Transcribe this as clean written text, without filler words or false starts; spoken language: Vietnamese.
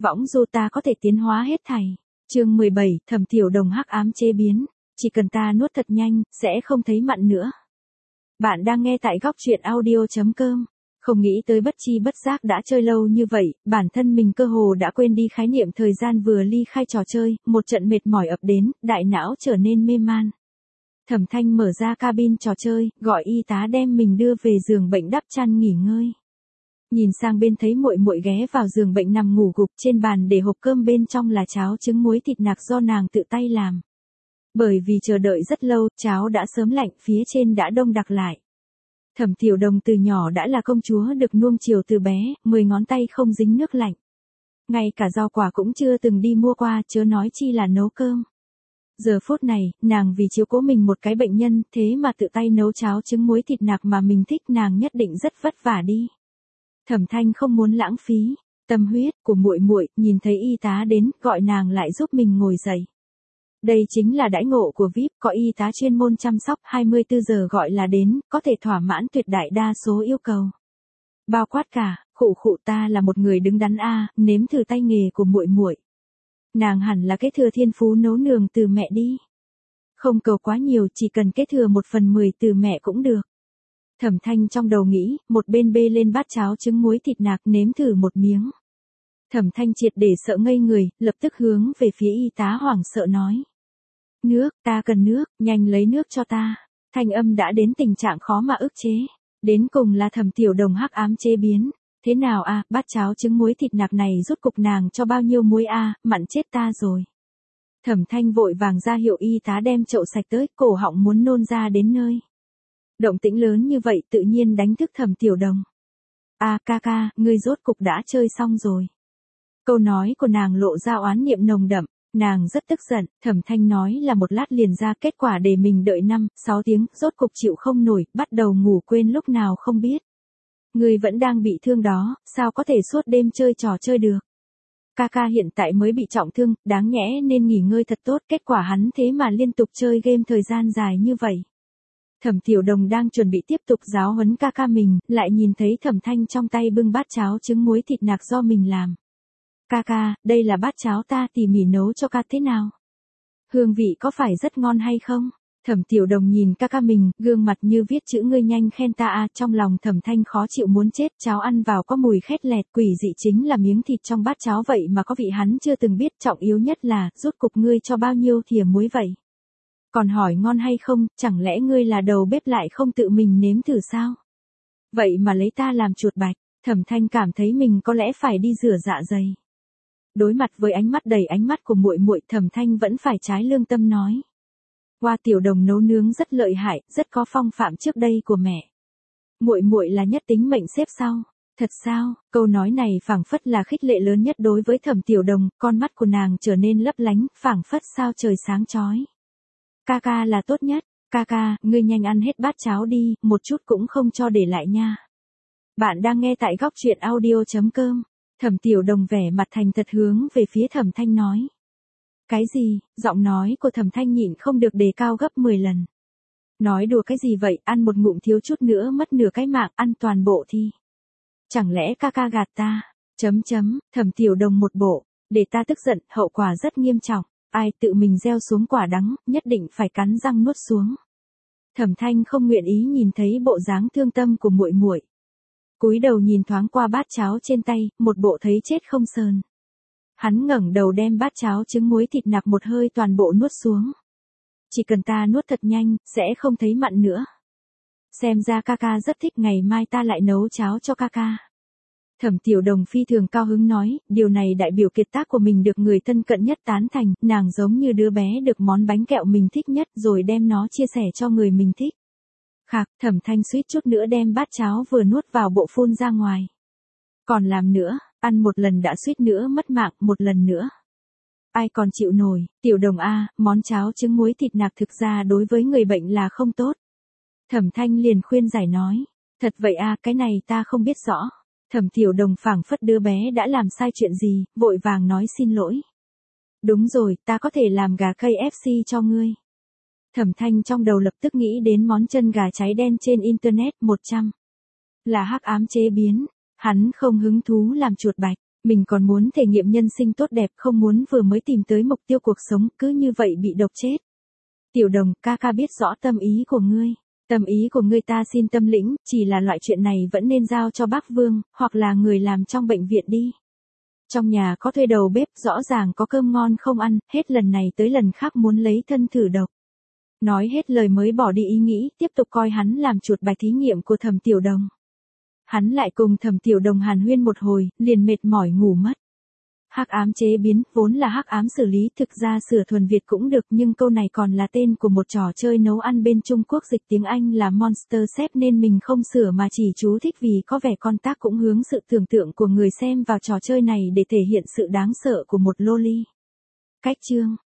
võng du ta có thể tiến hóa hết thảy. Chương 17, Thẩm Tiểu Đồng hắc ám chế biến, chỉ cần ta nuốt thật nhanh, sẽ không thấy mặn nữa. Bạn đang nghe tại góc truyện audio.com. Không nghĩ tới bất chi bất giác đã chơi lâu như vậy, bản thân mình cơ hồ đã quên đi khái niệm thời gian vừa ly khai trò chơi, một trận mệt mỏi ập đến, đại não trở nên mê man. Thẩm Thanh mở ra cabin trò chơi, gọi y tá đem mình đưa về giường bệnh đắp chăn nghỉ ngơi. Nhìn sang bên thấy muội muội ghé vào giường bệnh nằm ngủ gục, trên bàn để hộp cơm bên trong là cháo trứng muối thịt nạc do nàng tự tay làm. Bởi vì chờ đợi rất lâu, cháo đã sớm lạnh, phía trên đã đông đặc lại. Thẩm Tiểu Đồng từ nhỏ đã là công chúa được nuông chiều từ bé, 10 ngón tay không dính nước lạnh. Ngay cả rau quả cũng chưa từng đi mua qua, chớ nói chi là nấu cơm. Giờ phút này, nàng vì chiếu cố mình một cái bệnh nhân, thế mà tự tay nấu cháo trứng muối thịt nạc mà mình thích, nàng nhất định rất vất vả đi. Thẩm Thanh không muốn lãng phí tâm huyết của muội muội, nhìn thấy y tá đến, gọi nàng lại giúp mình ngồi dậy. Đây chính là đãi ngộ của VIP, có y tá chuyên môn chăm sóc 24 giờ gọi là đến, có thể thỏa mãn tuyệt đại đa số yêu cầu. Bao quát cả, khụ ta là một người đứng đắn nếm thử tay nghề của muội muội. Nàng hẳn là kế thừa thiên phú nấu nướng từ mẹ đi. Không cầu quá nhiều, chỉ cần kế thừa 1/10 từ mẹ cũng được. Thẩm Thanh trong đầu nghĩ, một bên bê lên bát cháo trứng muối thịt nạc nếm thử một miếng. Thẩm Thanh triệt để sợ ngây người, lập tức hướng về phía y tá hoảng sợ nói. Nước, ta cần nước, nhanh lấy nước cho ta. Thanh âm đã đến tình trạng khó mà ức chế. Đến cùng là Thẩm Tiểu Đồng hắc ám chế biến. Thế nào bát cháo trứng muối thịt nạc này rút cục nàng cho bao nhiêu muối mặn chết ta rồi. Thẩm Thanh vội vàng ra hiệu y tá đem chậu sạch tới, cổ họng muốn nôn ra đến nơi. Động tĩnh lớn như vậy tự nhiên đánh thức Thẩm Tiểu Đồng. Ca, ngươi rốt cục đã chơi xong rồi. Câu nói của nàng lộ ra oán niệm nồng đậm, nàng rất tức giận, Thẩm Thanh nói là một lát liền ra, kết quả để mình đợi 5-6 tiếng, rốt cục chịu không nổi, bắt đầu ngủ quên lúc nào không biết. Ngươi vẫn đang bị thương đó, sao có thể suốt đêm chơi trò chơi được. Ca hiện tại mới bị trọng thương, đáng nhẽ nên nghỉ ngơi thật tốt, kết quả hắn thế mà liên tục chơi game thời gian dài như vậy. Thẩm Tiểu Đồng đang chuẩn bị tiếp tục giáo huấn ca mình, lại nhìn thấy Thẩm Thanh trong tay bưng bát cháo trứng muối thịt nạc do mình làm. Ca, đây là bát cháo ta tỉ mỉ nấu cho ca thế nào? Hương vị có phải rất ngon hay không? Thẩm Tiểu Đồng nhìn ca mình, gương mặt như viết chữ ngươi nhanh khen ta trong lòng Thẩm Thanh khó chịu muốn chết, cháo ăn vào có mùi khét lẹt, quỷ dị chính là miếng thịt trong bát cháo vậy mà có vị hắn chưa từng biết, trọng yếu nhất là, rốt cục ngươi cho bao nhiêu thìa muối vậy? Còn hỏi ngon hay không, chẳng lẽ ngươi là đầu bếp lại không tự mình nếm thử sao? Vậy mà lấy ta làm chuột bạch, Thẩm Thanh cảm thấy mình có lẽ phải đi rửa dạ dày. Đối mặt với ánh mắt đầy ánh mắt của muội muội, Thẩm Thanh vẫn phải trái lương tâm nói. Tiểu Đồng nấu nướng rất lợi hại, rất có phong phạm trước đây của mẹ. Muội muội là nhất tính mệnh xếp sau. Thật sao? Câu nói này phảng phất là khích lệ lớn nhất đối với Thẩm Tiểu Đồng, con mắt của nàng trở nên lấp lánh, phảng phất sao trời sáng chói. Ca là tốt nhất, ca, ngươi nhanh ăn hết bát cháo đi, một chút cũng không cho để lại nha. Bạn đang nghe tại góc truyện audio.com. Thẩm Tiểu Đồng vẻ mặt thành thật hướng về phía Thẩm Thanh nói. Cái gì? Giọng nói của Thẩm Thanh nhịn không được đề cao gấp 10 lần. Nói đùa cái gì vậy, ăn một ngụm thiếu chút nữa mất nửa cái mạng, ăn toàn bộ thì. Chẳng lẽ ca gạt ta? Thẩm Tiểu Đồng một bộ, để ta tức giận, hậu quả rất nghiêm trọng. Ai tự mình gieo xuống quả đắng, nhất định phải cắn răng nuốt xuống. Thẩm Thanh không nguyện ý nhìn thấy bộ dáng thương tâm của muội muội. Cúi đầu nhìn thoáng qua bát cháo trên tay, một bộ thấy chết không sờn. Hắn ngẩng đầu đem bát cháo trứng muối thịt nạc một hơi toàn bộ nuốt xuống. Chỉ cần ta nuốt thật nhanh, sẽ không thấy mặn nữa. Xem ra ca rất thích, ngày mai ta lại nấu cháo cho ca. Thẩm Tiểu Đồng phi thường cao hứng nói, điều này đại biểu kiệt tác của mình được người thân cận nhất tán thành, nàng giống như đứa bé được món bánh kẹo mình thích nhất rồi đem nó chia sẻ cho người mình thích. Khạc, Thẩm Thanh suýt chút nữa đem bát cháo vừa nuốt vào bộ phun ra ngoài. Còn làm nữa, ăn một lần đã suýt nữa mất mạng, một lần nữa. Ai còn chịu nổi, Tiểu Đồng món cháo trứng muối thịt nạc thực ra đối với người bệnh là không tốt. Thẩm Thanh liền khuyên giải nói, thật vậy cái này ta không biết rõ. Thẩm Tiểu Đồng phảng phất đứa bé đã làm sai chuyện gì, vội vàng nói xin lỗi. Đúng rồi, ta có thể làm gà KFC cho ngươi. Thẩm Thanh trong đầu lập tức nghĩ đến món chân gà cháy đen trên internet 100. Là hắc ám chế biến, hắn không hứng thú làm chuột bạch. Mình còn muốn thể nghiệm nhân sinh tốt đẹp, không muốn vừa mới tìm tới mục tiêu cuộc sống, cứ như vậy bị độc chết. Tiểu Đồng, ca ca biết rõ tâm ý của ngươi. Tâm ý của ngươi ta xin tâm lĩnh, chỉ là loại chuyện này vẫn nên giao cho bác Vương, hoặc là người làm trong bệnh viện đi. Trong nhà có thuê đầu bếp, rõ ràng có cơm ngon không ăn, hết lần này tới lần khác muốn lấy thân thử độc. Nói hết lời mới bỏ đi ý nghĩ, tiếp tục coi hắn làm chuột bài thí nghiệm của Thẩm Tiểu Đồng. Hắn lại cùng Thẩm Tiểu Đồng hàn huyên một hồi, liền mệt mỏi ngủ mất. Hắc ám chế biến, vốn là hắc ám xử lý, thực ra sửa thuần Việt cũng được, nhưng câu này còn là tên của một trò chơi nấu ăn bên Trung Quốc, dịch tiếng Anh là Monster Chef nên mình không sửa mà chỉ chú thích vì có vẻ con tác cũng hướng sự tưởng tượng của người xem vào trò chơi này để thể hiện sự đáng sợ của một loli. Cách chương